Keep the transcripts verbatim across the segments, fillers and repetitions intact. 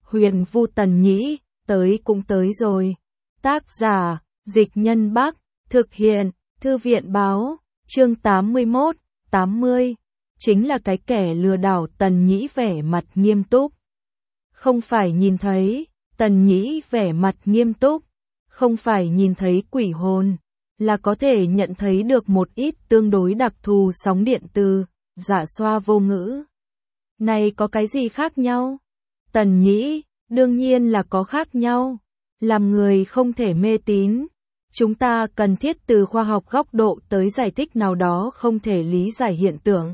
Huyền Vu Tần Nhĩ, tới cũng tới rồi. Tác giả, Dịch Nhân Bắc, thực hiện, Thư viện Báo, chương tám mươi mốt, tám mươi. Chính là cái kẻ lừa đảo. Tần Nhĩ vẻ mặt nghiêm túc. Không phải nhìn thấy, Tần Nhĩ vẻ mặt nghiêm túc. Không phải nhìn thấy quỷ hồn, là có thể nhận thấy được một ít tương đối đặc thù sóng điện từ. Dạ xoa vô ngữ. Này có cái gì khác nhau? Tần Nhĩ, đương nhiên là có khác nhau. Làm người không thể mê tín. Chúng ta cần thiết từ khoa học góc độ tới giải thích nào đó không thể lý giải hiện tượng.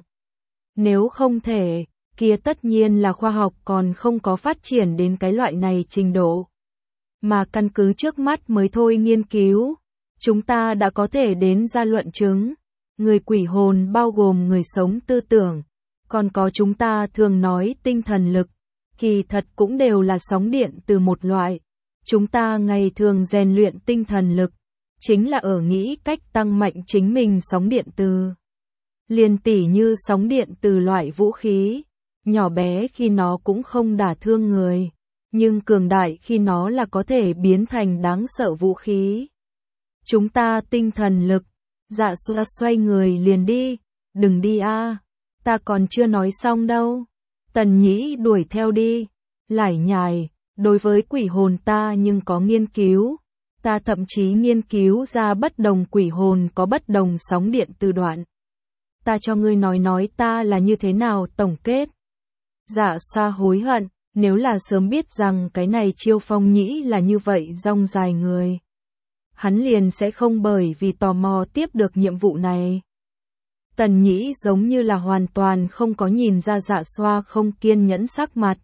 Nếu không thể, kia tất nhiên là khoa học còn không có phát triển đến cái loại này trình độ. Mà căn cứ trước mắt mới thôi nghiên cứu, chúng ta đã có thể đến ra luận chứng. Người quỷ hồn bao gồm người sống tư tưởng, còn có chúng ta thường nói tinh thần lực, kỳ thật cũng đều là sóng điện từ một loại. Chúng ta ngày thường rèn luyện tinh thần lực, chính là ở nghĩ cách tăng mạnh chính mình sóng điện từ. Liền tỉ như sóng điện từ loại vũ khí, nhỏ bé khi nó cũng không đả thương người, nhưng cường đại khi nó là có thể biến thành đáng sợ vũ khí. Chúng ta tinh thần lực, dạ xoa xoay người liền đi, đừng đi a, ta còn chưa nói xong đâu. Tần Nhĩ đuổi theo đi, lải nhải, đối với quỷ hồn ta nhưng có nghiên cứu, ta thậm chí nghiên cứu ra bất đồng quỷ hồn có bất đồng sóng điện từ đoạn. Ta cho ngươi nói nói ta là như thế nào tổng kết. Dạ xoa hối hận, nếu là sớm biết rằng cái này Chiêu Phong Nhĩ là như vậy rong dài người, hắn liền sẽ không bởi vì tò mò tiếp được nhiệm vụ này. Tần Nhĩ giống như là hoàn toàn không có nhìn ra dạ xoa không kiên nhẫn sắc mặt.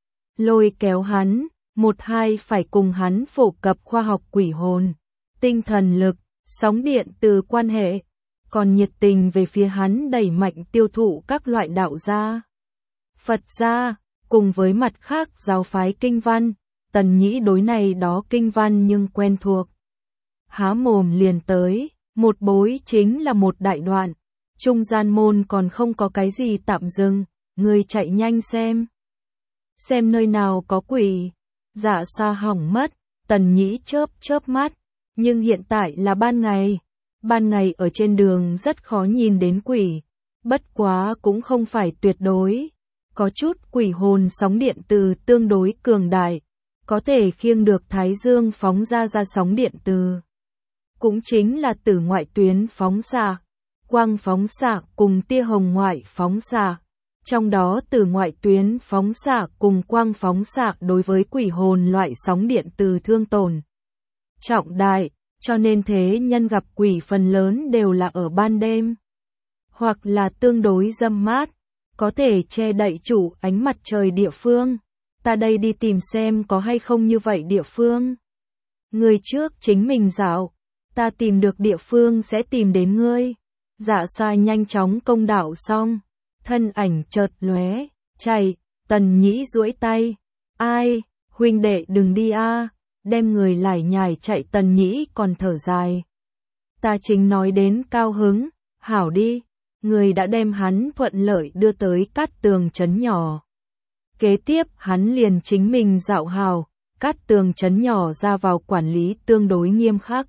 Lôi kéo hắn, một hai phải cùng hắn phổ cập khoa học quỷ hồn, tinh thần lực, sóng điện từ quan hệ, còn nhiệt tình về phía hắn đẩy mạnh tiêu thụ các loại đạo gia, Phật gia, cùng với mặt khác giáo phái kinh văn. Tần Nhĩ đối này đó kinh văn nhưng quen thuộc. Há mồm liền tới, một bối chính là một đại đoạn, trung gian môn còn không có cái gì tạm dừng, người chạy nhanh xem. Xem nơi nào có quỷ. Dạ xoa hỏng mất, Tần Nhĩ chớp chớp mắt, nhưng hiện tại là ban ngày. Ban ngày ở trên đường rất khó nhìn đến quỷ, bất quá cũng không phải tuyệt đối. Có chút quỷ hồn sóng điện từ tương đối cường đại, có thể khiêng được thái dương phóng ra ra sóng điện từ. Cũng chính là tử ngoại tuyến phóng xạ, quang phóng xạ cùng tia hồng ngoại phóng xạ. Trong đó tử ngoại tuyến phóng xạ cùng quang phóng xạ đối với quỷ hồn loại sóng điện từ thương tổn trọng đại, cho nên thế nhân gặp quỷ phần lớn đều là ở ban đêm, hoặc là tương đối râm mát, có thể che đậy chủ ánh mặt trời địa phương. Ta đây đi tìm xem có hay không như vậy địa phương. Người trước chính mình dạo, ta tìm được địa phương sẽ tìm đến ngươi. Dạ xoa nhanh chóng công đạo xong, thân ảnh chợt lóe, chạy. Tần Nhĩ duỗi tay, ai, huynh đệ đừng đi a, đem người lải nhải chạy. Tần Nhĩ còn thở dài, ta chính nói đến cao hứng, hảo đi. Người đã đem hắn thuận lợi đưa tới Cát Tường trấn nhỏ. Kế tiếp hắn liền chính mình dạo hào. Cát Tường trấn nhỏ ra vào quản lý tương đối nghiêm khắc.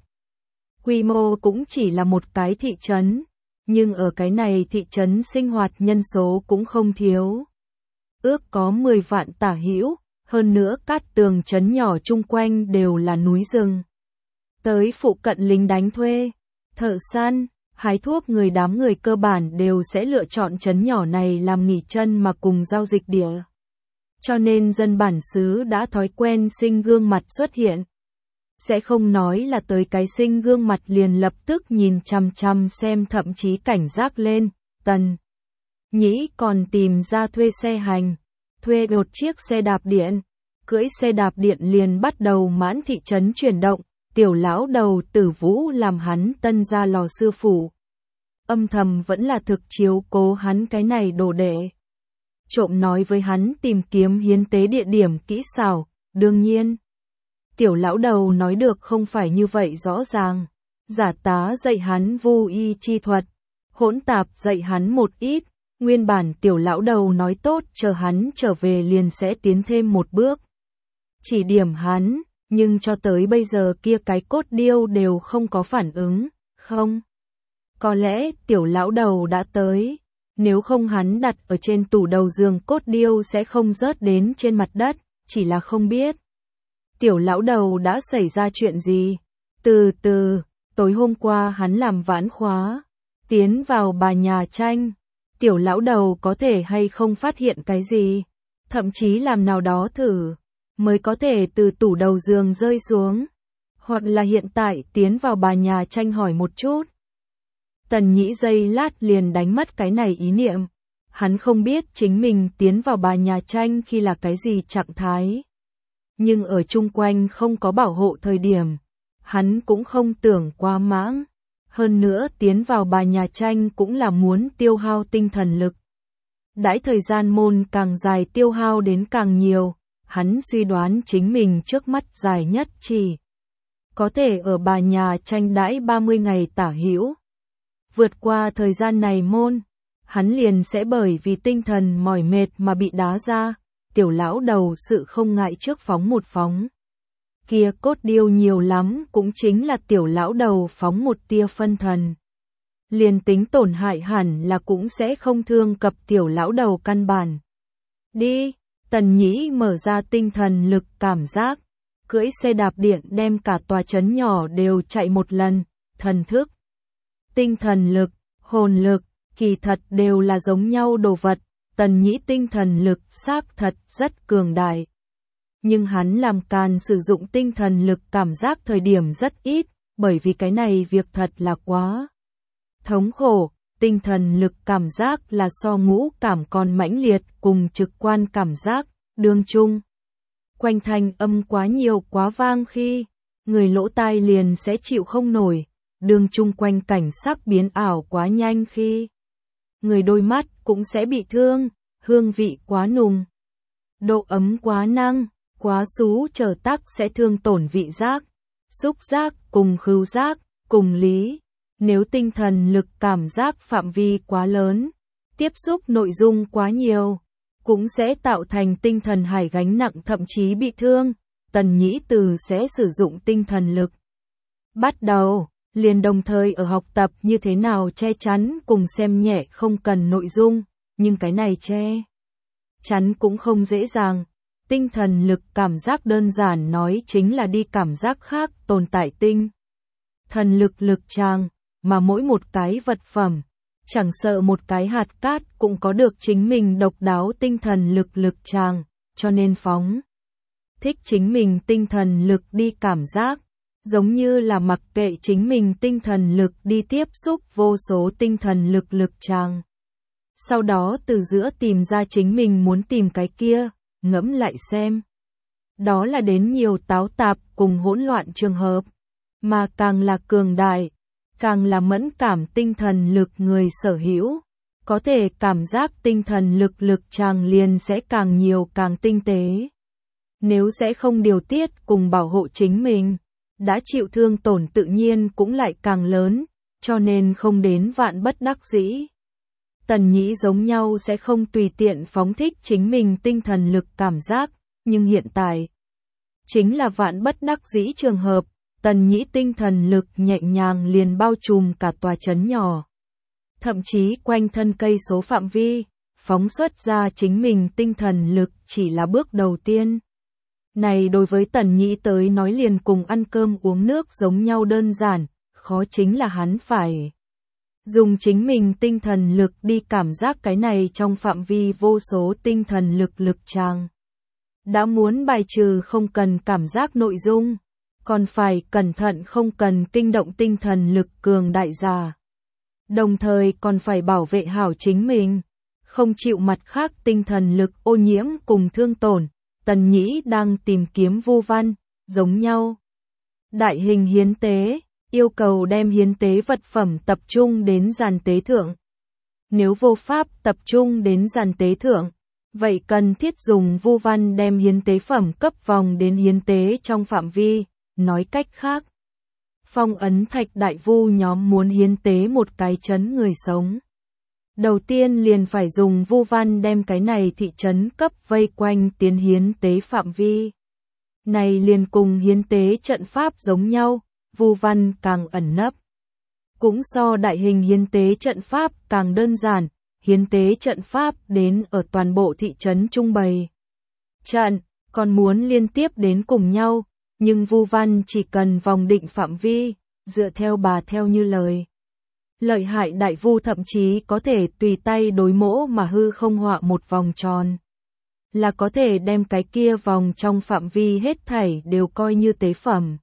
Quy mô cũng chỉ là một cái thị trấn, nhưng ở cái này thị trấn sinh hoạt nhân số cũng không thiếu. Ước có mười vạn tả hữu, hơn nữa Cát Tường trấn nhỏ chung quanh đều là núi rừng. Tới phụ cận lính đánh thuê, thợ săn, hái thuốc người đám người cơ bản đều sẽ lựa chọn trấn nhỏ này làm nghỉ chân mà cùng giao dịch địa. Cho nên dân bản xứ đã thói quen sinh gương mặt xuất hiện. Sẽ không nói là tới cái sinh gương mặt liền lập tức nhìn chằm chằm xem, thậm chí cảnh giác lên. Tần Nhĩ còn tìm ra thuê xe hành, thuê một chiếc xe đạp điện, cưỡi xe đạp điện liền bắt đầu mãn thị trấn chuyển động. Tiểu lão đầu Tử Vũ làm hắn tân gia lò sư phụ, âm thầm vẫn là thực chiếu cố hắn cái này đồ đệ. Trộm nói với hắn tìm kiếm hiến tế địa điểm kỹ xảo, đương nhiên. Tiểu lão đầu nói được không phải như vậy rõ ràng. Giả tá dạy hắn vô y chi thuật, hỗn tạp dạy hắn một ít. Nguyên bản tiểu lão đầu nói tốt chờ hắn trở về liền sẽ tiến thêm một bước. chỉ điểm hắn, nhưng cho tới bây giờ kia cái cốt điêu đều không có phản ứng, không. Có lẽ tiểu lão đầu đã tới, nếu không hắn đặt ở trên tủ đầu giường cốt điêu sẽ không rớt đến trên mặt đất, chỉ là không biết. Tiểu lão đầu đã xảy ra chuyện gì? Từ từ, tối hôm qua hắn làm vãn khóa, tiến vào bà nhà tranh, tiểu lão đầu có thể hay không phát hiện cái gì, thậm chí làm nào đó thử, mới có thể từ tủ đầu giường rơi xuống, hoặc là hiện tại tiến vào bà nhà tranh hỏi một chút. Tần Nhĩ giây lát liền đánh mất cái này ý niệm, hắn không biết chính mình tiến vào bà nhà tranh khi là cái gì trạng thái. Nhưng ở chung quanh không có bảo hộ thời điểm, hắn cũng không tưởng quá mãng. Hơn nữa tiến vào bà nhà tranh cũng là muốn tiêu hao tinh thần lực. Đãi thời gian môn càng dài tiêu hao đến càng nhiều, hắn suy đoán chính mình trước mắt dài nhất chỉ có thể ở bà nhà tranh đãi ba mươi ngày tả hữu. Vượt qua thời gian này môn, hắn liền sẽ bởi vì tinh thần mỏi mệt mà bị đá ra. Tiểu lão đầu sự không ngại trước phóng một phóng. Kia cốt điêu nhiều lắm cũng chính là tiểu lão đầu phóng một tia phân thần. Liền tính tổn hại hẳn là cũng sẽ không thương cập tiểu lão đầu căn bản. Đi, Tần Nhĩ mở ra tinh thần lực cảm giác, cưỡi xe đạp điện đem cả tòa trấn nhỏ đều chạy một lần, thần thức, tinh thần lực, hồn lực, kỳ thật đều là giống nhau đồ vật. Tần Nhĩ tinh thần lực xác thật rất cường đại. Nhưng hắn làm càn sử dụng tinh thần lực cảm giác thời điểm rất ít, bởi vì cái này việc thật là quá thống khổ. Tinh thần lực cảm giác là so ngũ cảm còn mãnh liệt cùng trực quan cảm giác, đương chung. Quanh thanh âm quá nhiều quá vang khi, người lỗ tai liền sẽ chịu không nổi, đương chung quanh cảnh sắc biến ảo quá nhanh khi. Người đôi mắt cũng sẽ bị thương, hương vị quá nùng, độ ấm quá năng, quá xú trở tắc sẽ thương tổn vị giác, xúc giác cùng khứu giác, cùng lý. Nếu tinh thần lực cảm giác phạm vi quá lớn, tiếp xúc nội dung quá nhiều, cũng sẽ tạo thành tinh thần hải gánh nặng thậm chí bị thương. Tần Nhĩ từ sẽ sử dụng tinh thần lực. Bắt đầu, liền đồng thời ở học tập như thế nào che chắn cùng xem nhẹ không cần nội dung, nhưng cái này che chắn cũng không dễ dàng. Tinh thần lực cảm giác đơn giản nói chính là đi cảm giác khác tồn tại tinh thần lực lực tràng, mà mỗi một cái vật phẩm, chẳng sợ một cái hạt cát cũng có được chính mình độc đáo tinh thần lực lực tràng, cho nên phóng thích chính mình tinh thần lực đi cảm giác, giống như là mặc kệ chính mình tinh thần lực đi tiếp xúc vô số tinh thần lực lực tràng. Sau đó từ giữa tìm ra chính mình muốn tìm cái kia, ngẫm lại xem. Đó là đến nhiều táo tạp cùng hỗn loạn trường hợp, mà càng là cường đại, càng là mẫn cảm tinh thần lực người sở hữu, có thể cảm giác tinh thần lực lực tràng liền sẽ càng nhiều càng tinh tế. Nếu sẽ không điều tiết cùng bảo hộ chính mình, đã chịu thương tổn tự nhiên cũng lại càng lớn, cho nên không đến vạn bất đắc dĩ. Tần Nhĩ giống nhau sẽ không tùy tiện phóng thích chính mình tinh thần lực cảm giác, nhưng hiện tại chính là vạn bất đắc dĩ trường hợp. Tần Nhĩ tinh thần lực nhẹ nhàng liền bao trùm cả tòa trấn nhỏ, thậm chí quanh thân cây số phạm vi, phóng xuất ra chính mình tinh thần lực chỉ là bước đầu tiên. Này đối với Tần Nhĩ tới nói liền cùng ăn cơm uống nước giống nhau đơn giản, khó chính là hắn phải dùng chính mình tinh thần lực đi cảm giác cái này trong phạm vi vô số tinh thần lực lực tràng. Đã muốn bài trừ không cần cảm giác nội dung, còn phải cẩn thận không cần kinh động tinh thần lực cường đại giả. Đồng thời còn phải bảo vệ hảo chính mình, không chịu mặt khác tinh thần lực ô nhiễm cùng thương tổn. Tần Nhĩ đang tìm kiếm vu văn, giống nhau. Đại hình hiến tế, yêu cầu đem hiến tế vật phẩm tập trung đến giàn tế thượng. Nếu vô pháp tập trung đến giàn tế thượng, vậy cần thiết dùng vu văn đem hiến tế phẩm cấp vòng đến hiến tế trong phạm vi. Nói cách khác, phong ấn thạch đại vu nhóm muốn hiến tế một cái trấn người sống. Đầu tiên liền phải dùng vu văn đem cái này thị trấn cấp vây quanh tiến hiến tế phạm vi. Này liền cùng hiến tế trận pháp giống nhau, vu văn càng ẩn nấp. Cũng so đại hình hiến tế trận pháp càng đơn giản, hiến tế trận pháp đến ở toàn bộ thị trấn trung bày. Trận, còn muốn liên tiếp đến cùng nhau, nhưng vu văn chỉ cần vòng định phạm vi, dựa theo bà theo như lời. Lợi hại đại vu thậm chí có thể tùy tay đối mỗ mà hư không họa một vòng tròn. Là có thể đem cái kia vòng trong phạm vi hết thảy đều coi như tế phẩm.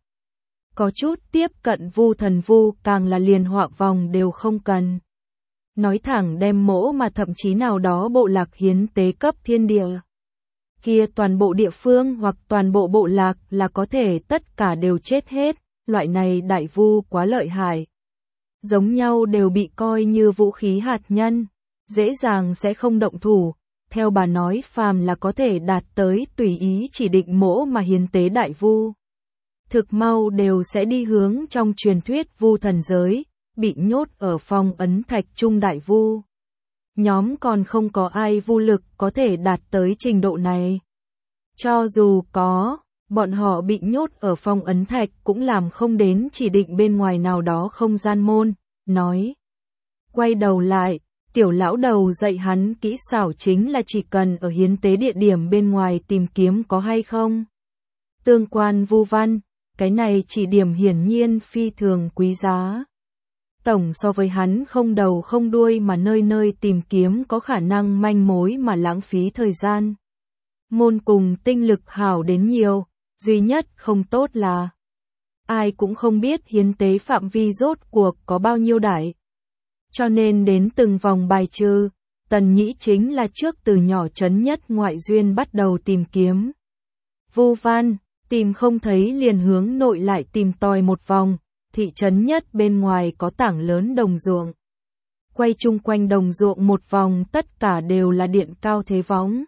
Có chút tiếp cận vu thần vu càng là liền họa vòng đều không cần. Nói thẳng đem mỗ mà thậm chí nào đó bộ lạc hiến tế cấp thiên địa. Kia toàn bộ địa phương hoặc toàn bộ bộ lạc là có thể tất cả đều chết hết, loại này đại vu quá lợi hại. Giống nhau đều bị coi như vũ khí hạt nhân, dễ dàng sẽ không động thủ. Theo bà nói phàm là có thể đạt tới tùy ý chỉ định mỗ mà hiến tế đại vu. Thực mau đều sẽ đi hướng trong truyền thuyết vu thần giới, bị nhốt ở phong ấn thạch trung đại vu. Nhóm còn không có ai vu lực có thể đạt tới trình độ này. Cho dù có, bọn họ bị nhốt ở phong ấn thạch cũng làm không đến chỉ định bên ngoài nào đó không gian môn, nói. Quay đầu lại, tiểu lão đầu dạy hắn kỹ xảo chính là chỉ cần ở hiến tế địa điểm bên ngoài tìm kiếm có hay không. Tương quan vu văn, cái này chỉ điểm hiển nhiên phi thường quý giá. Tổng so với hắn không đầu không đuôi mà nơi nơi tìm kiếm có khả năng manh mối mà lãng phí thời gian. Môn cùng tinh lực hảo đến nhiều, duy nhất không tốt là ai cũng không biết hiến tế phạm vi rốt cuộc có bao nhiêu đại. Cho nên đến từng vòng bài trừ, Tần Nhĩ chính là trước từ nhỏ trấn nhất ngoại duyên bắt đầu tìm kiếm. Vu văn, tìm không thấy liền hướng nội lại tìm tòi một vòng, thị trấn nhất bên ngoài có tảng lớn đồng ruộng. Quay chung quanh đồng ruộng một vòng tất cả đều là điện cao thế võng.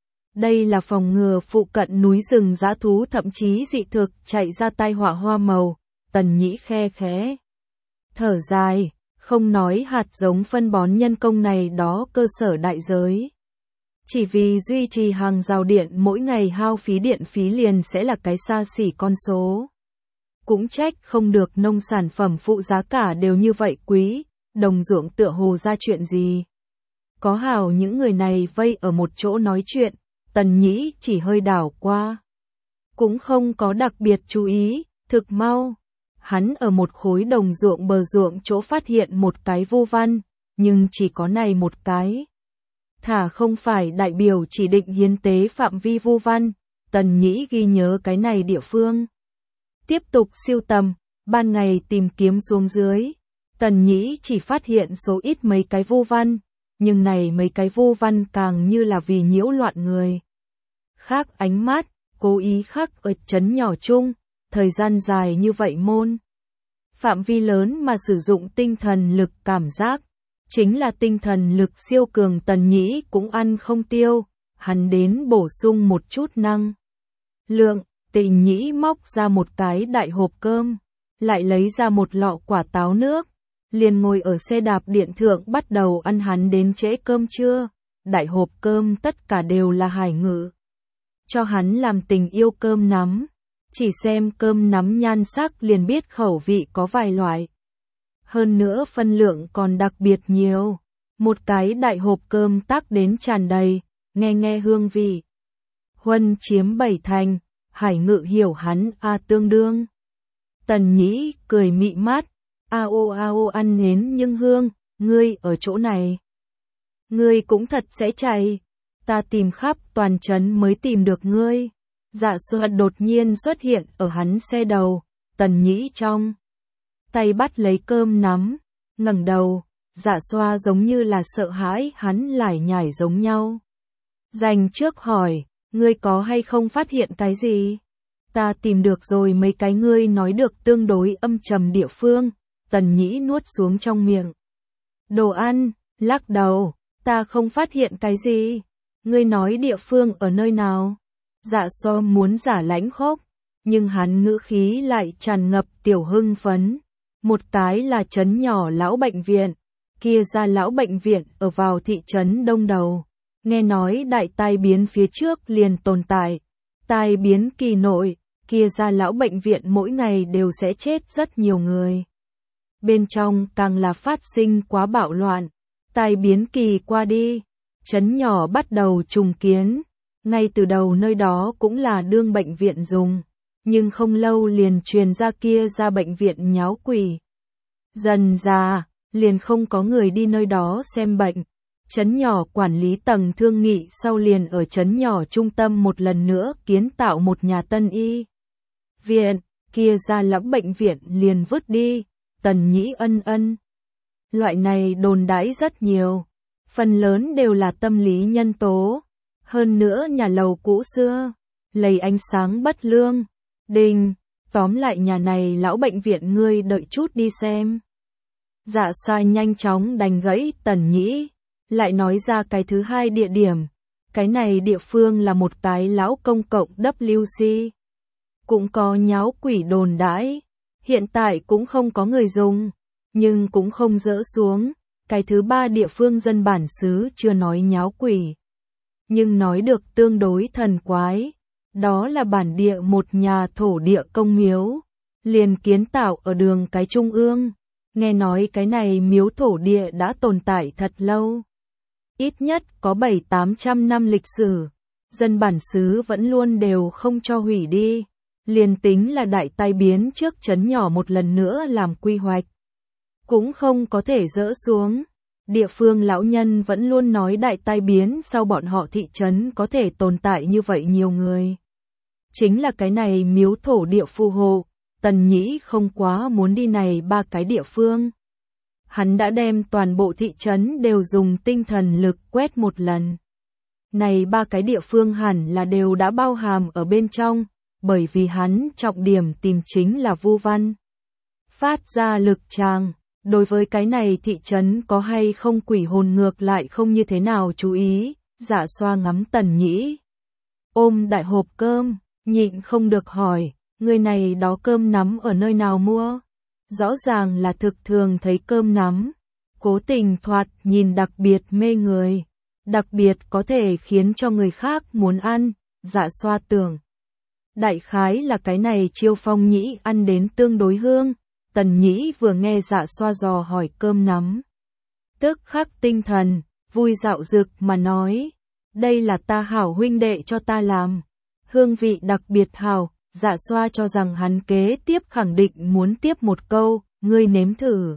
Đây là phòng ngừa phụ cận núi rừng dã thú thậm chí dị thực chạy ra tai họa hoa màu, Tần Nhĩ khe khẽ. Thở dài, không nói hạt giống phân bón nhân công này đó cơ sở đại giới. Chỉ vì duy trì hàng rào điện mỗi ngày hao phí điện phí liền sẽ là cái xa xỉ con số. Cũng trách không được nông sản phẩm phụ giá cả đều như vậy quý, đồng ruộng tựa hồ ra chuyện gì. Có hảo những người này vây ở một chỗ nói chuyện, Tần Nhĩ chỉ hơi đảo qua. Cũng không có đặc biệt chú ý, thực mau. Hắn ở một khối đồng ruộng bờ ruộng chỗ phát hiện một cái vu văn, nhưng chỉ có này một cái. Thả không phải đại biểu chỉ định hiến tế phạm vi vu văn, Tần Nhĩ ghi nhớ cái này địa phương. Tiếp tục siêu tầm, ban ngày tìm kiếm xuống dưới. Tần Nhĩ chỉ phát hiện số ít mấy cái vu văn, nhưng này mấy cái vu văn càng như là vì nhiễu loạn người. Khác ánh mắt, cố ý khắc ở chấn nhỏ chung, thời gian dài như vậy môn. Phạm vi lớn mà sử dụng tinh thần lực cảm giác, chính là tinh thần lực siêu cường Tần Nhĩ cũng ăn không tiêu, hắn đến bổ sung một chút năng. Lượng, Tần Nhĩ móc ra một cái đại hộp cơm, lại lấy ra một lọ quả táo nước, liền ngồi ở xe đạp điện thượng bắt đầu ăn hắn đến trễ cơm trưa, đại hộp cơm tất cả đều là hải ngữ. Cho hắn làm tình yêu cơm nắm, chỉ xem cơm nắm nhan sắc liền biết khẩu vị có vài loại. Hơn nữa phân lượng còn đặc biệt nhiều, một cái đại hộp cơm tác đến tràn đầy, nghe nghe hương vị. Huân chiếm bảy thành, hải ngự hiểu hắn a tương đương. Tần Nhĩ cười mị mát, a ô a ô ăn nến nhưng hương, ngươi ở chỗ này. Ngươi cũng thật sẽ chạy, ta tìm khắp toàn trấn mới tìm được ngươi. Dạ xoa đột nhiên xuất hiện ở hắn xe đầu, Tần Nhĩ trong tay bắt lấy cơm nắm, ngẩng đầu, dạ xoa giống như là sợ hãi hắn lải nhải giống nhau. Dành trước hỏi, ngươi có hay không phát hiện cái gì? Ta tìm được rồi mấy cái ngươi nói được tương đối âm trầm địa phương, Tần Nhĩ nuốt xuống trong miệng. Đồ ăn, lắc đầu, ta không phát hiện cái gì. Ngươi nói địa phương ở nơi nào? Dạ so muốn giả lãnh khốc, nhưng hắn ngữ khí lại tràn ngập tiểu hưng phấn. Một cái là trấn nhỏ lão bệnh viện, kia ra lão bệnh viện ở vào thị trấn đông đầu. Nghe nói đại tai biến phía trước liền tồn tại. Tai biến kỳ nội, kia ra lão bệnh viện mỗi ngày đều sẽ chết rất nhiều người. Bên trong càng là phát sinh quá bạo loạn, tai biến kỳ qua đi, trấn nhỏ bắt đầu trùng kiến, ngay từ đầu nơi đó cũng là đương bệnh viện dùng, nhưng không lâu liền truyền ra kia ra bệnh viện nháo quỷ. Dần ra, liền không có người đi nơi đó xem bệnh. Trấn nhỏ quản lý tầng thương nghị sau liền ở trấn nhỏ trung tâm một lần nữa kiến tạo một nhà tân y viện, kia ra lắm bệnh viện liền vứt đi, Tần Nhĩ ân ân. Loại này đồn đãi rất nhiều, phần lớn đều là tâm lý nhân tố, hơn nữa nhà lầu cũ xưa, lầy ánh sáng bất lương, đình, tóm lại nhà này lão bệnh viện ngươi đợi chút đi xem. Dạ Xoa nhanh chóng đánh gãy Tần Nhĩ, lại nói ra cái thứ hai địa điểm, cái này địa phương là một cái lão công cộng W C. Cũng có nháo quỷ đồn đãi, hiện tại cũng không có người dùng, nhưng cũng không dỡ xuống, cái thứ ba địa phương dân bản xứ chưa nói nháo quỷ, nhưng nói được tương đối thần quái, đó là bản địa một nhà thổ địa công miếu, liền kiến tạo ở đường cái trung ương, nghe nói cái này miếu thổ địa đã tồn tại thật lâu. Ít nhất có bảy tám trăm năm lịch sử, dân bản xứ vẫn luôn đều không cho hủy đi, liền tính là đại tai biến trước trấn nhỏ một lần nữa làm quy hoạch, cũng không có thể dỡ xuống. Địa phương lão nhân vẫn luôn nói đại tai biến sau bọn họ thị trấn có thể tồn tại như vậy nhiều người. Chính là cái này miếu thổ địa phù hộ, Tần Nhĩ không quá muốn đi này ba cái địa phương. Hắn đã đem toàn bộ thị trấn đều dùng tinh thần lực quét một lần. Này ba cái địa phương hẳn là đều đã bao hàm ở bên trong, bởi vì hắn trọng điểm tìm chính là Vu Văn. Phát ra lực tràng, đối với cái này thị trấn có hay không quỷ hồn ngược lại không như thế nào chú ý, Dạ Xoa ngắm Tần Nhĩ. Ôm đại hộp cơm, nhịn không được hỏi, người này đó cơm nắm ở nơi nào mua? Rõ ràng là thực thường thấy cơm nắm, cố tình thoạt nhìn đặc biệt mê người, đặc biệt có thể khiến cho người khác muốn ăn, Dạ Xoa tưởng. Đại khái là cái này Chiêu Phong Nhĩ ăn đến tương đối hương, Tần Nhĩ vừa nghe Dạ Xoa dò hỏi cơm nắm. Tức khắc tinh thần, vui dạo dực mà nói, đây là ta hảo huynh đệ cho ta làm, hương vị đặc biệt hảo. Dạ Xoa cho rằng hắn kế tiếp khẳng định muốn tiếp một câu, ngươi nếm thử.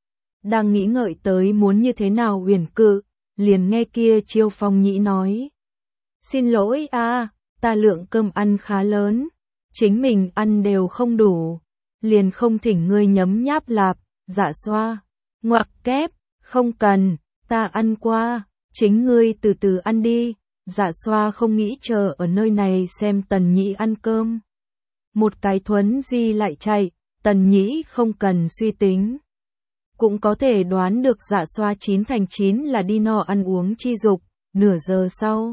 Đang nghĩ ngợi tới muốn như thế nào uyển cự, liền nghe kia Chiêu Phong Nhĩ nói. Xin lỗi a, ta lượng cơm ăn khá lớn, chính mình ăn đều không đủ, liền không thỉnh ngươi nhấm nháp lạp. Dạ Xoa, ngoặc kép, không cần, ta ăn qua, chính ngươi từ từ ăn đi. Dạ Xoa không nghĩ chờ ở nơi này xem Tần Nhĩ ăn cơm. Một cái thuấn di lại chạy, Tần Nhĩ không cần suy tính. Cũng có thể đoán được Dạ Xoa chín thành chín là đi no ăn uống chi dục, nửa giờ sau.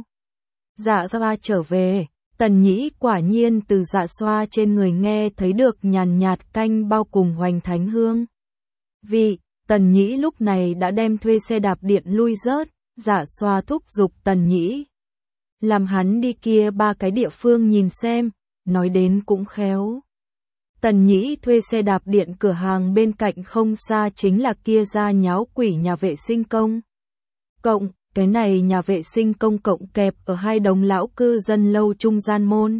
Dạ Xoa trở về, Tần Nhĩ quả nhiên từ Dạ Xoa trên người nghe thấy được nhàn nhạt canh bao cùng hoành thánh hương. Vì, Tần Nhĩ lúc này đã đem thuê xe đạp điện lui rớt, Dạ Xoa thúc giục Tần Nhĩ. Làm hắn đi kia ba cái địa phương nhìn xem. Nói đến cũng khéo. Tần Nhĩ thuê xe đạp điện cửa hàng bên cạnh không xa chính là kia ra nháo quỷ nhà vệ sinh công cộng, cái này nhà vệ sinh công cộng kẹp ở hai đống lão cư dân lâu trung gian môn.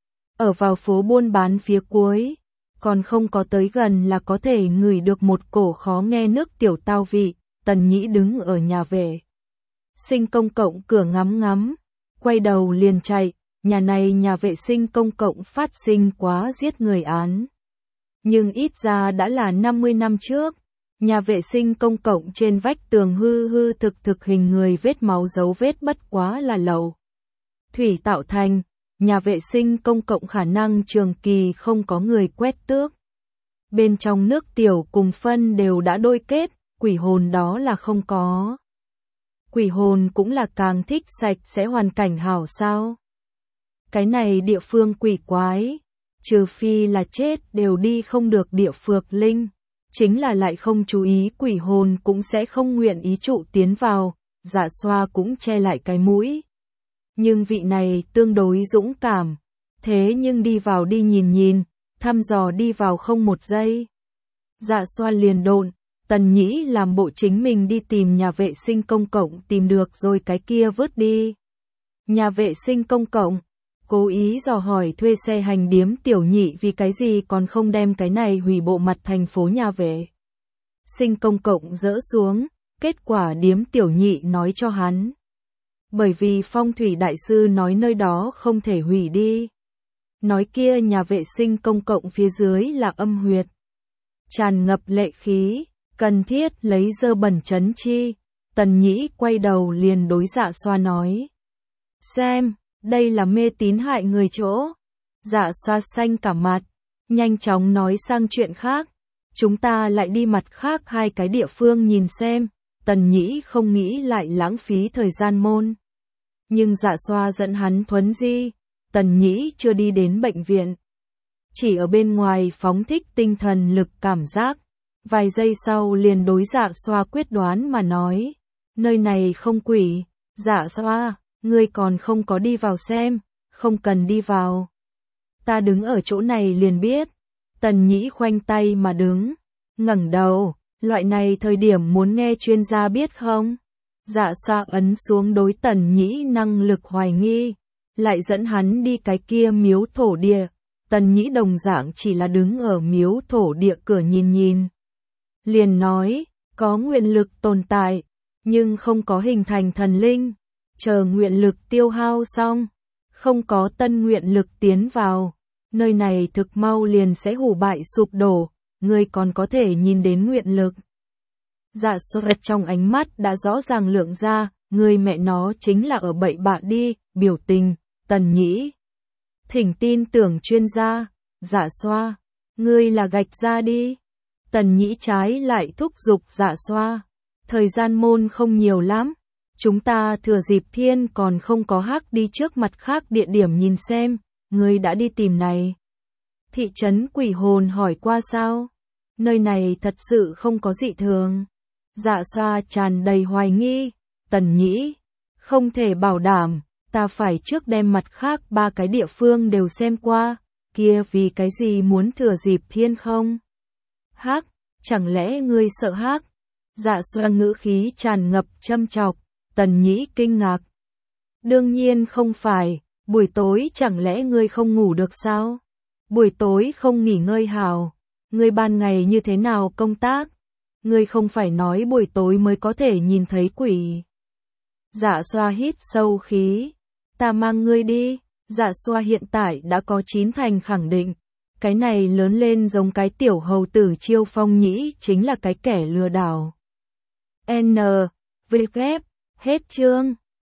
Ở vào phố buôn bán phía cuối, còn không có tới gần là có thể ngửi được một cổ khó nghe nước tiểu tao vị. Tần Nhĩ đứng ở nhà vệ sinh công cộng cửa ngắm ngắm, quay đầu liền chạy. Nhà này nhà vệ sinh công cộng phát sinh quá giết người án. Nhưng ít ra đã là năm mươi năm trước, nhà vệ sinh công cộng trên vách tường hư hư thực thực hình người vết máu dấu vết bất quá là lầu thủy tạo thành, nhà vệ sinh công cộng khả năng trường kỳ không có người quét tước. Bên trong nước tiểu cùng phân đều đã đôi kết, quỷ hồn đó là không có. Quỷ hồn cũng là càng thích sạch sẽ hoàn cảnh hảo sao. Cái này địa phương quỷ quái, trừ phi là chết đều đi không được địa phược linh, chính là lại không chú ý quỷ hồn cũng sẽ không nguyện ý trụ tiến vào. Dạ Xoa cũng che lại cái mũi. Nhưng vị này tương đối dũng cảm, Thế nhưng đi vào đi nhìn nhìn, thăm dò đi vào không một giây. Dạ xoa liền độn, Tần Nhĩ làm bộ chính mình đi tìm nhà vệ sinh công cộng tìm được rồi cái kia vứt đi. Nhà vệ sinh công cộng, cố ý dò hỏi thuê xe hành điếm Tiểu Nhị vì cái gì còn không đem cái này hủy bộ mặt thành phố nhà vệ sinh công cộng dỡ xuống, kết quả điếm Tiểu Nhị nói cho hắn. Bởi vì phong thủy đại sư nói nơi đó không thể hủy đi. Nói kia nhà vệ sinh công cộng phía dưới là âm huyệt. Tràn ngập lệ khí, cần thiết lấy dơ bẩn trấn chi. Tần Nhĩ quay đầu liền đối Dạ Xoa nói. Xem, đây là mê tín hại người chỗ. Dạ Xoa xanh cả mặt, nhanh chóng nói sang chuyện khác. Chúng ta lại đi mặt khác hai cái địa phương nhìn xem. Tần Nhĩ không nghĩ lại lãng phí thời gian môn. Nhưng Dạ Xoa dẫn hắn thuấn di. Tần Nhĩ chưa đi đến bệnh viện. Chỉ ở bên ngoài phóng thích tinh thần lực cảm giác. Vài giây sau liền đối Dạ Xoa quyết đoán mà nói. Nơi này không quỷ. Dạ Xoa, ngươi còn không có đi vào xem. Không cần đi vào. Ta đứng ở chỗ này liền biết. Tần Nhĩ khoanh tay mà đứng. Ngẩng đầu. Loại này thời điểm muốn nghe chuyên gia biết không? Dạ Xoa ấn xuống đối Tần Nhĩ năng lực hoài nghi. Lại dẫn hắn đi cái kia miếu thổ địa. Tần Nhĩ đồng dạng chỉ là đứng ở miếu thổ địa cửa nhìn nhìn. Liền nói, có nguyện lực tồn tại, nhưng không có hình thành thần linh. Chờ nguyện lực tiêu hao xong, không có tân nguyện lực tiến vào. Nơi này thực mau liền sẽ hủ bại sụp đổ, người còn có thể nhìn đến nguyện lực. Dạ Xoa trong ánh mắt đã rõ ràng lượng ra, người mẹ nó chính là ở bậy bạ đi, biểu tình. Tần Nhĩ, thỉnh tin tưởng chuyên gia. Dạ Xoa, ngươi là gạch ra đi. Tần Nhĩ trái lại thúc giục Dạ Xoa. Thời gian môn không nhiều lắm. Chúng ta thừa dịp thiên còn không có hắc đi trước mặt khác địa điểm nhìn xem. Ngươi đã đi tìm này. Thị trấn quỷ hồn hỏi qua sao? Nơi này thật sự không có dị thường. Dạ Xoa tràn đầy hoài nghi. Tần Nhĩ, không thể bảo đảm. Ta phải trước đem mặt khác ba cái địa phương đều xem qua, kia vì cái gì muốn thừa dịp thiên không? Hắc, chẳng lẽ ngươi sợ hắc? Dạ Xoa ngữ khí tràn ngập châm chọc, Tần Nhĩ kinh ngạc. Đương nhiên không phải, buổi tối chẳng lẽ ngươi không ngủ được sao? Buổi tối không nghỉ ngơi hào, ngươi ban ngày như thế nào công tác? Ngươi không phải nói buổi tối mới có thể nhìn thấy quỷ. Dạ Xoa hít sâu khí. Ta mang ngươi đi. Dạ Xoa hiện tại đã có chín thành khẳng định. Cái này lớn lên giống cái tiểu hầu tử Chiêu Phong Nhĩ chính là cái kẻ lừa đảo. N. V. Ghép. Hết chương.